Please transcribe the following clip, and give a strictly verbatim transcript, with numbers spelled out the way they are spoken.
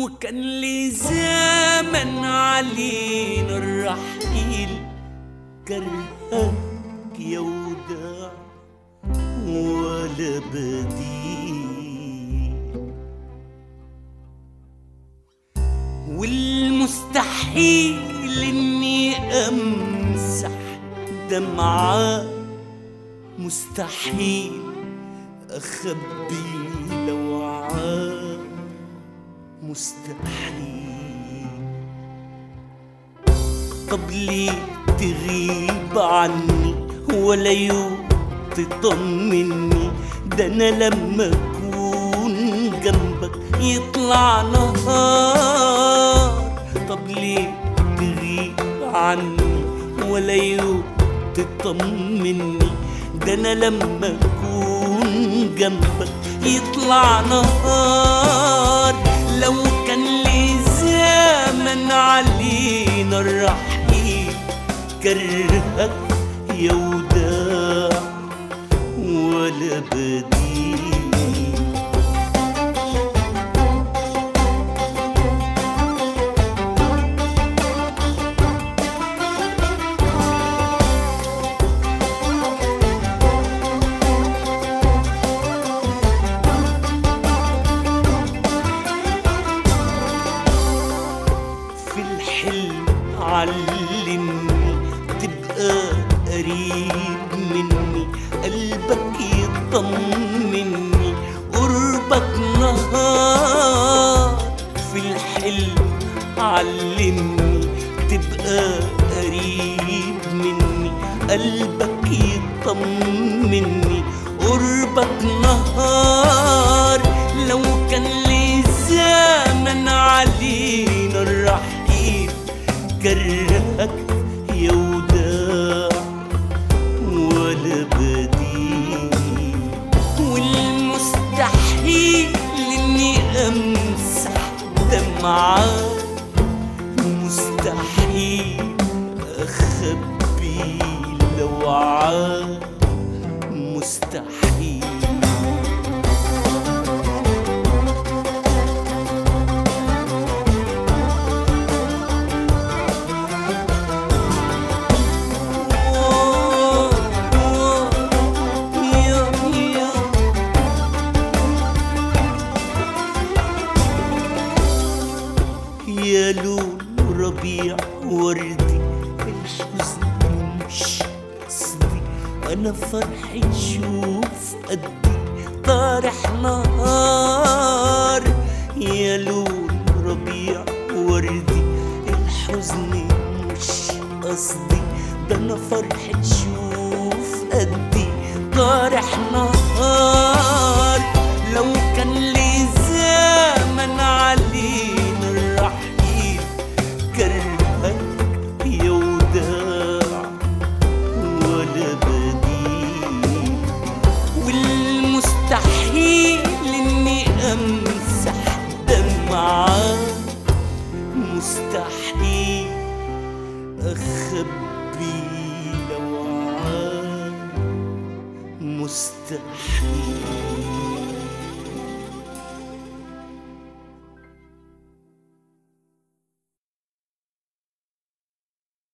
وكان لي زمن علينا الرحيل، كرهك يا وداع ولا بديل. والمستحيل اني امسح دمعة، مستحيل اخبي لوعة، مستحيل. طب ليه تغيب عني ولا يوم تطمني؟ ده انا لما اكون جنبك يطلع نهار. طب ليه تغيب عني ولا يوم تطمني؟ ده انا لما اكون جنبك يطلع نهار. لو كان لي زمن علينا الرحيل، كرهك يا وداع ولا بديل. علمني تبقى قريب مني، قلبك يطمني، قربك نهار. في الحلم علمني تبقى قريب مني، قلبك يطمني، قربك نهار. لو كان لي زمن علينا الرحيل، كرهك يا وداع ولا بديل. والمستحيل اني امسح دمعة، مستحيل اخبي لوعة، مستحيل. يا لون ربيع وردي، الحزن مش قصدي، انا فرحي شوف قدي طارح نهار. يا لون ربيع وردي، الحزن مش قصدي، ده انا فرحي شوف قدي طارح نهار. لو كان لي زمن علينا الرحيل، كرهك يا وداع ولا بديل. والمستحيل اني امسح دمعة، مستحيل اخبي لوعة، مستحيل.